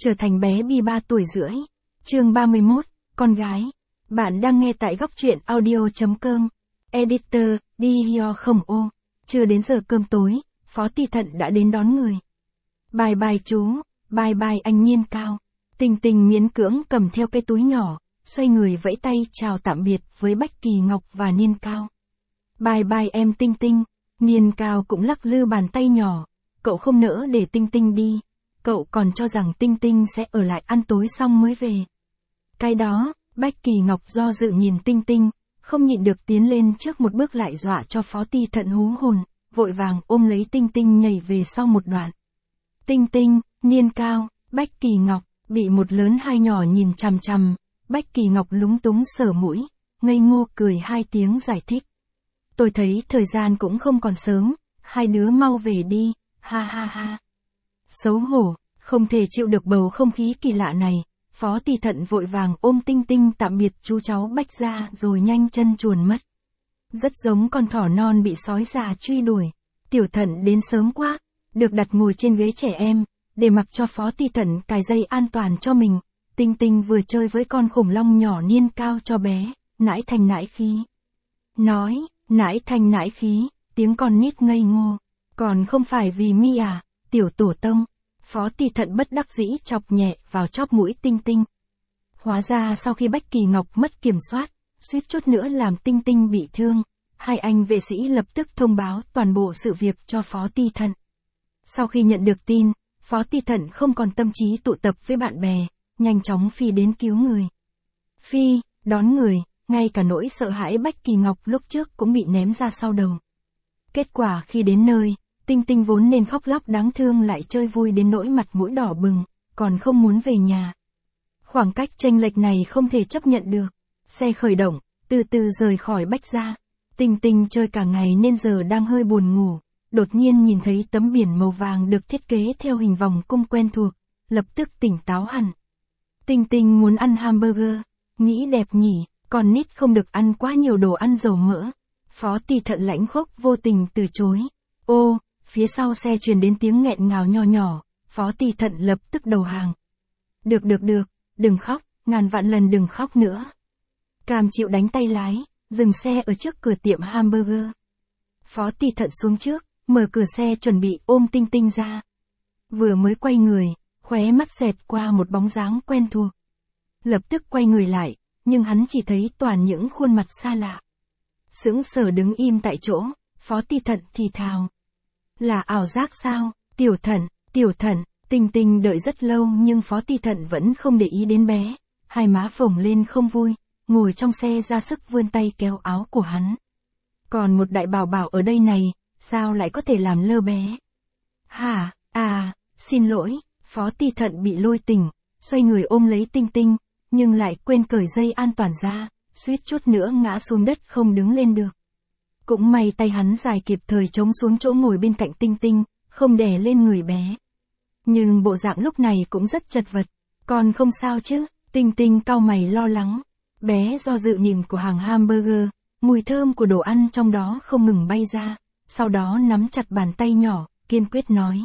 trở thành bé Bi 3 tuổi rưỡi. Chương 31, con gái. Bạn đang nghe tại góc truyện audio.com. Editor, đi hio không ô. Chưa đến giờ cơm tối, Phó Ti Thận đã đến đón người. Bye bye chú, bye bye anh Niên Cao. Tình Tình miễn cưỡng cầm theo cái túi nhỏ, xoay người vẫy tay chào tạm biệt với Bách Kỳ Ngọc và Niên Cao. Bye bye em Tinh Tinh. Niên Cao cũng lắc lư bàn tay nhỏ. Cậu không nỡ để Tinh Tinh đi. Cậu còn cho rằng Tinh Tinh sẽ ở lại ăn tối xong mới về. Cái đó, Bách Kỳ Ngọc do dự nhìn Tinh Tinh, không nhịn được tiến lên trước một bước lại dọa cho Phó Ti Thận hú hồn, vội vàng ôm lấy Tinh Tinh nhảy về sau một đoạn. Tinh Tinh, Niên Cao, Bách Kỳ Ngọc, bị một lớn hai nhỏ nhìn chằm chằm, Bách Kỳ Ngọc lúng túng sờ mũi, ngây ngô cười hai tiếng giải thích. Tôi thấy thời gian cũng không còn sớm, hai đứa mau về đi, ha ha ha. Xấu hổ, không thể chịu được bầu không khí kỳ lạ này, Phó Ti Thận vội vàng ôm Tinh Tinh tạm biệt chú cháu Bách ra rồi nhanh chân chuồn mất. Rất giống con thỏ non bị sói già truy đuổi. Tiểu Thận đến sớm quá, được đặt ngồi trên ghế trẻ em, để mặc cho Phó Ti Thận cài dây an toàn cho mình. Tinh Tinh vừa chơi với con khủng long nhỏ Niên Cao cho bé, nãi thanh nãi khí. Nói, nãi thanh nãi khí, tiếng con nít ngây ngô. Còn không phải vì mi à, tiểu tổ tông. Phó Ti Thận bất đắc dĩ chọc nhẹ vào chóp mũi Tinh Tinh. Hóa ra sau khi Bách Kỳ Ngọc mất kiểm soát, suýt chút nữa làm Tinh Tinh bị thương, hai anh vệ sĩ lập tức thông báo toàn bộ sự việc cho Phó Ti Thận. Sau khi nhận được tin, Phó Ti Thận không còn tâm trí tụ tập với bạn bè, nhanh chóng phi đến cứu người. Phi, đón người, ngay cả nỗi sợ hãi Bách Kỳ Ngọc lúc trước cũng bị ném ra sau đầu. Kết quả khi đến nơi, Tinh Tinh vốn nên khóc lóc đáng thương lại chơi vui đến nỗi mặt mũi đỏ bừng, còn không muốn về nhà. Khoảng cách chênh lệch này không thể chấp nhận được. Xe khởi động, từ từ rời khỏi Bách gia. Tinh Tinh chơi cả ngày nên giờ đang hơi buồn ngủ, đột nhiên nhìn thấy tấm biển màu vàng được thiết kế theo hình vòng cung quen thuộc, lập tức tỉnh táo hẳn. Tinh Tinh muốn ăn hamburger, nghĩ đẹp nhỉ, con nít không được ăn quá nhiều đồ ăn dầu mỡ. Phó Ti Thận lãnh khốc vô tình từ chối. Ô, phía sau xe truyền đến tiếng nghẹn ngào nho nhỏ, Phó Ti Thận lập tức đầu hàng. Được, đừng khóc, ngàn vạn lần đừng khóc nữa. Cam chịu đánh tay lái, dừng xe ở trước cửa tiệm hamburger. Phó Ti Thận xuống trước, mở cửa xe chuẩn bị ôm Tinh Tinh ra. Vừa mới quay người, khóe mắt xẹt qua một bóng dáng quen thuộc. Lập tức quay người lại, nhưng hắn chỉ thấy toàn những khuôn mặt xa lạ. Sững sờ đứng im tại chỗ, Phó Ti Thận thì thào. Là ảo giác sao, Tiểu Thận, Tinh Tinh đợi rất lâu nhưng Phó Ti Thận vẫn không để ý đến bé. Hai má phồng lên không vui, ngồi trong xe ra sức vươn tay kéo áo của hắn. Còn một đại bảo bảo ở đây này, sao lại có thể làm lơ bé? Hả, xin lỗi, Phó Ti Thận bị lôi tỉnh, xoay người ôm lấy Tinh Tinh, nhưng lại quên cởi dây an toàn ra, suýt chút nữa ngã xuống đất không đứng lên được. Cũng may tay hắn dài kịp thời chống xuống chỗ ngồi bên cạnh Tinh Tinh, không đè lên người bé. Nhưng bộ dạng lúc này cũng rất chật vật. Còn không sao chứ? Tinh Tinh cau mày lo lắng. Bé do dự nhìn của hàng hamburger, mùi thơm của đồ ăn trong đó không ngừng bay ra, sau đó nắm chặt bàn tay nhỏ, kiên quyết nói.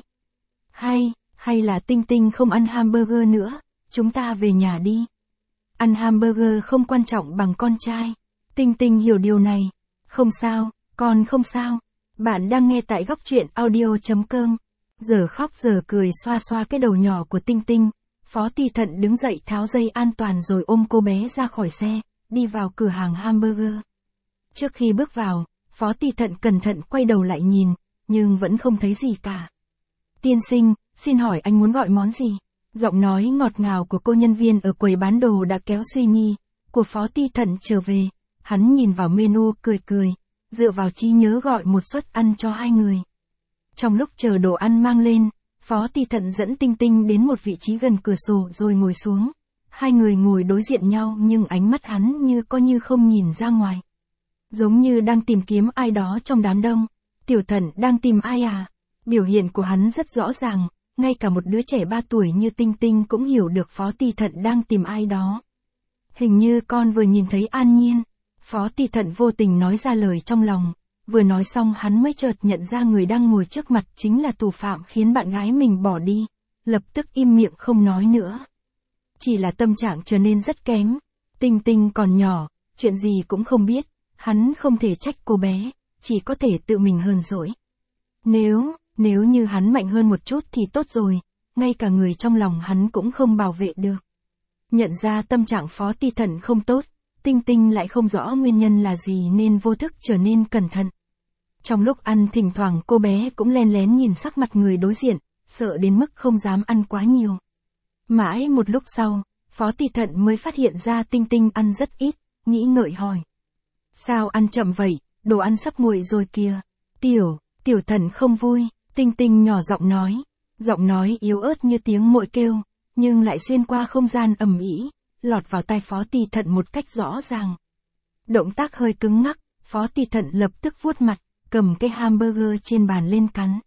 Hay là Tinh Tinh không ăn hamburger nữa, chúng ta về nhà đi. Ăn hamburger không quan trọng bằng con trai. Tinh Tinh hiểu điều này. Không sao, con không sao. Bạn đang nghe tại góc truyện audio.com. Giờ khóc giờ cười xoa xoa cái đầu nhỏ của Tinh Tinh. Phó Ti Thận đứng dậy tháo dây an toàn rồi ôm cô bé ra khỏi xe, đi vào cửa hàng hamburger. Trước khi bước vào, Phó Ti Thận cẩn thận quay đầu lại nhìn, nhưng vẫn không thấy gì cả. Tiên sinh, xin hỏi anh muốn gọi món gì? Giọng nói ngọt ngào của cô nhân viên ở quầy bán đồ đã kéo suy nghĩ của Phó Ti Thận trở về. Hắn nhìn vào menu cười, dựa vào trí nhớ gọi một suất ăn cho hai người. Trong lúc chờ đồ ăn mang lên, Phó Ti Thận dẫn Tinh Tinh đến một vị trí gần cửa sổ rồi ngồi xuống. Hai người ngồi đối diện nhau nhưng ánh mắt hắn như có như không nhìn ra ngoài. Giống như đang tìm kiếm ai đó trong đám đông. Tiểu Thận đang tìm ai à? Biểu hiện của hắn rất rõ ràng, ngay cả một đứa trẻ 3 tuổi như Tinh Tinh cũng hiểu được Phó Ti Thận đang tìm ai đó. Hình như con vừa nhìn thấy An Nhiên. Phó Ti Thận vô tình nói ra lời trong lòng. Vừa nói xong hắn mới chợt nhận ra người đang ngồi trước mặt chính là thủ phạm khiến bạn gái mình bỏ đi. lập tức im miệng không nói nữa. Chỉ là tâm trạng trở nên rất kém. Tinh Tinh còn nhỏ, chuyện gì cũng không biết, hắn không thể trách cô bé, chỉ có thể tự mình hờn dỗi. Nếu như hắn mạnh hơn một chút thì tốt rồi, ngay cả người trong lòng hắn cũng không bảo vệ được. Nhận ra tâm trạng Phó Ti Thận không tốt, Tinh Tinh lại không rõ nguyên nhân là gì nên vô thức trở nên cẩn thận. Trong lúc ăn thỉnh thoảng cô bé cũng len lén nhìn sắc mặt người đối diện, sợ đến mức không dám ăn quá nhiều. Mãi một lúc sau, Phó Ti Thận mới phát hiện ra Tinh Tinh ăn rất ít, nghĩ ngợi hỏi. Sao ăn chậm vậy, đồ ăn sắp nguội rồi kìa. Tiểu Thận không vui, Tinh Tinh nhỏ giọng nói yếu ớt như tiếng muội kêu, nhưng lại xuyên qua không gian ầm ĩ, lọt vào tai Phó Ti Thận một cách rõ ràng. Động tác hơi cứng ngắc, Phó Ti Thận lập tức vuốt mặt, cầm cái hamburger trên bàn lên cắn.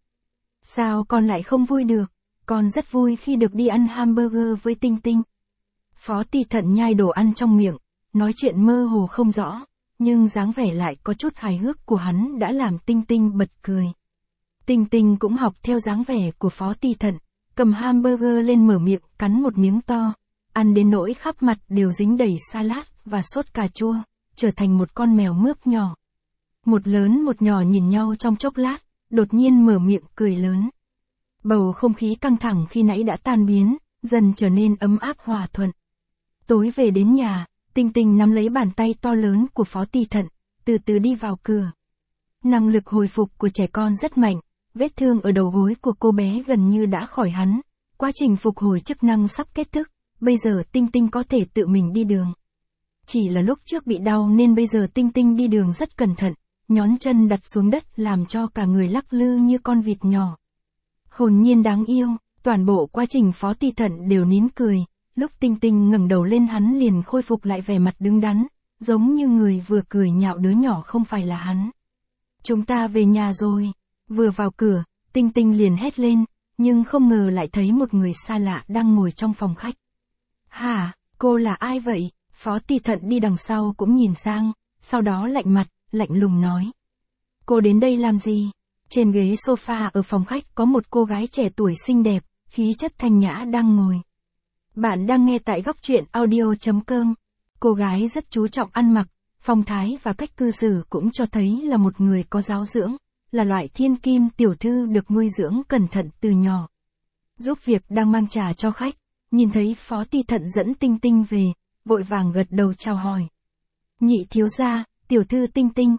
Sao con lại không vui được, con rất vui khi được đi ăn hamburger với Tinh Tinh. Phó Ti Thận nhai đồ ăn trong miệng, nói chuyện mơ hồ không rõ, nhưng dáng vẻ lại có chút hài hước của hắn đã làm Tinh Tinh bật cười. Tinh Tinh cũng học theo dáng vẻ của Phó Ti Thận, cầm hamburger lên mở miệng cắn một miếng to, ăn đến nỗi khắp mặt đều dính đầy salad và sốt cà chua, trở thành một con mèo mướp nhỏ. Một lớn một nhỏ nhìn nhau trong chốc lát, đột nhiên mở miệng cười lớn. Bầu không khí căng thẳng khi nãy đã tan biến, dần trở nên ấm áp hòa thuận. Tối về đến nhà, Tinh Tinh nắm lấy bàn tay to lớn của Phó Ti Thận, từ từ đi vào cửa. Năng lực hồi phục của trẻ con rất mạnh, vết thương ở đầu gối của cô bé gần như đã khỏi hẳn. Quá trình phục hồi chức năng sắp kết thúc, bây giờ Tinh Tinh có thể tự mình đi đường. Chỉ là lúc trước bị đau nên bây giờ Tinh Tinh đi đường rất cẩn thận, nhón chân đặt xuống đất làm cho cả người lắc lư như con vịt nhỏ. Hồn nhiên đáng yêu, toàn bộ quá trình Phó Ti Thận đều nín cười, lúc Tinh Tinh ngẩng đầu lên hắn liền khôi phục lại vẻ mặt đứng đắn, giống như người vừa cười nhạo đứa nhỏ không phải là hắn. Chúng ta về nhà rồi. Vừa vào cửa, Tinh Tinh liền hét lên, nhưng không ngờ lại thấy một người xa lạ đang ngồi trong phòng khách. Hả, cô là ai vậy? Phó Ti Thận đi đằng sau cũng nhìn sang, sau đó lạnh mặt, lạnh lùng nói. Cô đến đây làm gì? Trên ghế sofa ở phòng khách có một cô gái trẻ tuổi xinh đẹp, khí chất thanh nhã đang ngồi. Bạn đang nghe tại góc truyện audio.com. Cô gái rất chú trọng ăn mặc, phong thái và cách cư xử cũng cho thấy là một người có giáo dưỡng, là loại thiên kim tiểu thư được nuôi dưỡng cẩn thận từ nhỏ. Giúp việc đang mang trà cho khách, nhìn thấy Phó Ti Thận dẫn Tinh Tinh về, vội vàng gật đầu chào hỏi. Nhị thiếu gia, tiểu thư Tinh Tinh,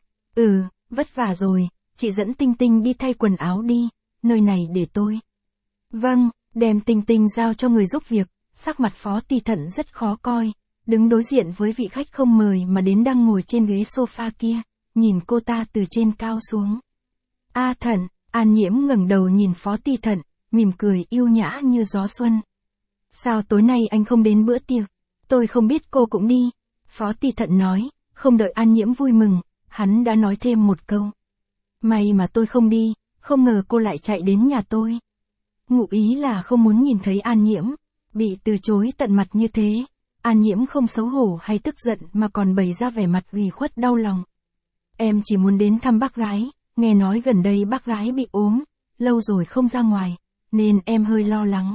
vất vả rồi, chị dẫn Tinh Tinh đi thay quần áo đi, nơi này để tôi. Vâng, đem Tinh Tinh giao cho người giúp việc, sắc mặt Phó Ti Thận rất khó coi, đứng đối diện với vị khách không mời mà đến đang ngồi trên ghế sofa kia, nhìn cô ta từ trên cao xuống. A Thận, An Nhiễm ngẩng đầu nhìn Phó Ti Thận, mỉm cười yêu nhã như gió xuân. Sao tối nay anh không đến bữa tiệc? Tôi không biết cô cũng đi. Phó Ti Thận nói, không đợi An Nhiễm vui mừng, hắn đã nói thêm một câu. May mà tôi không đi, không ngờ cô lại chạy đến nhà tôi. Ngụ ý là không muốn nhìn thấy An Nhiễm, bị từ chối tận mặt như thế. An Nhiễm không xấu hổ hay tức giận mà còn bày ra vẻ mặt ủy khuất đau lòng. Em chỉ muốn đến thăm bác gái, nghe nói gần đây bác gái bị ốm, lâu rồi không ra ngoài, nên em hơi lo lắng.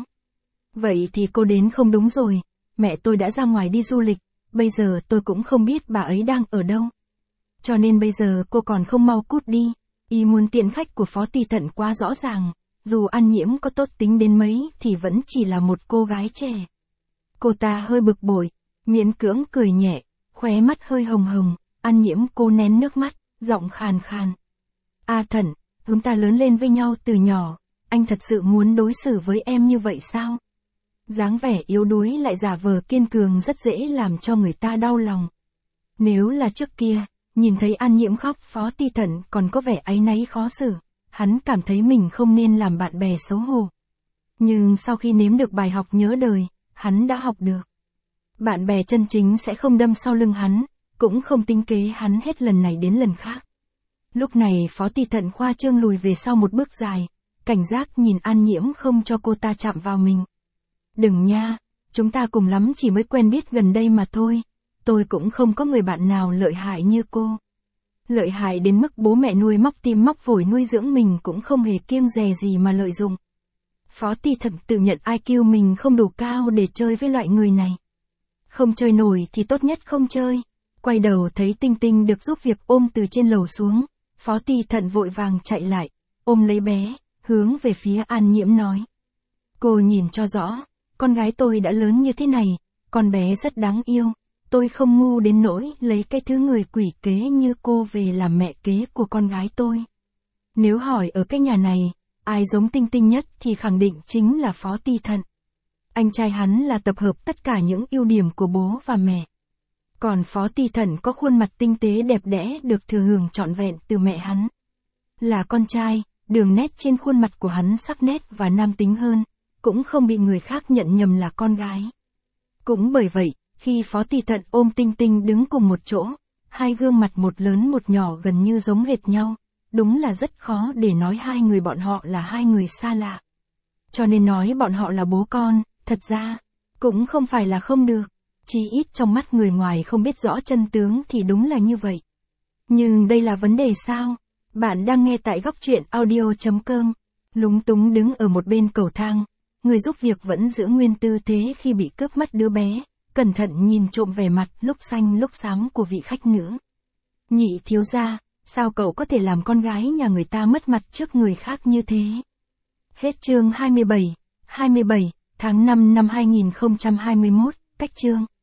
Vậy thì cô đến không đúng rồi, mẹ tôi đã ra ngoài đi du lịch, bây giờ tôi cũng không biết bà ấy đang ở đâu. Cho nên bây giờ cô còn không mau cút đi. Ý muốn tiện khách của Phó Ti Thận quá rõ ràng, dù An Nhiễm có tốt tính đến mấy thì vẫn chỉ là một cô gái trẻ. Cô ta hơi bực bội, miễn cưỡng cười nhẹ, khóe mắt hơi hồng hồng, An Nhiễm cố nén nước mắt, giọng khàn khàn. A Thận, chúng ta lớn lên với nhau từ nhỏ, anh thật sự muốn đối xử với em như vậy sao? Dáng vẻ yếu đuối lại giả vờ kiên cường rất dễ làm cho người ta đau lòng. Nếu là trước kia, nhìn thấy An Nhiễm khóc Phó Ti Thận còn có vẻ áy náy khó xử, hắn cảm thấy mình không nên làm bạn bè xấu hổ. Nhưng sau khi nếm được bài học nhớ đời, hắn đã học được. Bạn bè chân chính sẽ không đâm sau lưng hắn, cũng không tính kế hắn hết lần này đến lần khác. Lúc này Phó Ti Thận khoa trương lùi về sau một bước dài, cảnh giác nhìn An Nhiễm không cho cô ta chạm vào mình. Đừng nha, chúng ta cùng lắm chỉ mới quen biết gần đây mà thôi, tôi cũng không có người bạn nào lợi hại như cô. Lợi hại đến mức bố mẹ nuôi móc tim móc phổi nuôi dưỡng mình cũng không hề kiêng dè gì mà lợi dụng. Phó Ti Thận tự nhận IQ mình không đủ cao để chơi với loại người này. Không chơi nổi thì tốt nhất không chơi. Quay đầu thấy Tinh Tinh được giúp việc ôm từ trên lầu xuống, Phó Ti Thận vội vàng chạy lại, ôm lấy bé, hướng về phía An Nhiễm nói. Cô nhìn cho rõ, con gái tôi đã lớn như thế này, con bé rất đáng yêu, tôi không ngu đến nỗi lấy cái thứ người quỷ kế như cô về làm mẹ kế của con gái tôi. Nếu hỏi ở cái nhà này, ai giống Tinh Tinh nhất thì khẳng định chính là Phó Ti Thận. Anh trai hắn là tập hợp tất cả những ưu điểm của bố và mẹ. Còn Phó Ti Thận có khuôn mặt tinh tế đẹp đẽ được thừa hưởng trọn vẹn từ mẹ hắn. Là con trai, đường nét trên khuôn mặt của hắn sắc nét và nam tính hơn, cũng không bị người khác nhận nhầm là con gái. Cũng bởi vậy, khi Phó Ti Thận ôm Tinh Tinh đứng cùng một chỗ, hai gương mặt một lớn một nhỏ gần như giống hệt nhau, đúng là rất khó để nói hai người bọn họ là hai người xa lạ. Cho nên nói bọn họ là bố con, thật ra, cũng không phải là không được, chỉ ít trong mắt người ngoài không biết rõ chân tướng thì đúng là như vậy. Nhưng đây là vấn đề sao? Bạn đang nghe tại góc truyện audio.com. Lúng túng đứng ở một bên cầu thang, người giúp việc vẫn giữ nguyên tư thế khi bị cướp mất đứa bé, cẩn thận nhìn trộm vẻ mặt lúc xanh lúc xám của vị khách nữ. Nhị thiếu gia, sao cậu có thể làm con gái nhà người ta mất mặt trước người khác như thế? Hết chương 27 tháng 5 năm 2021, cách chương.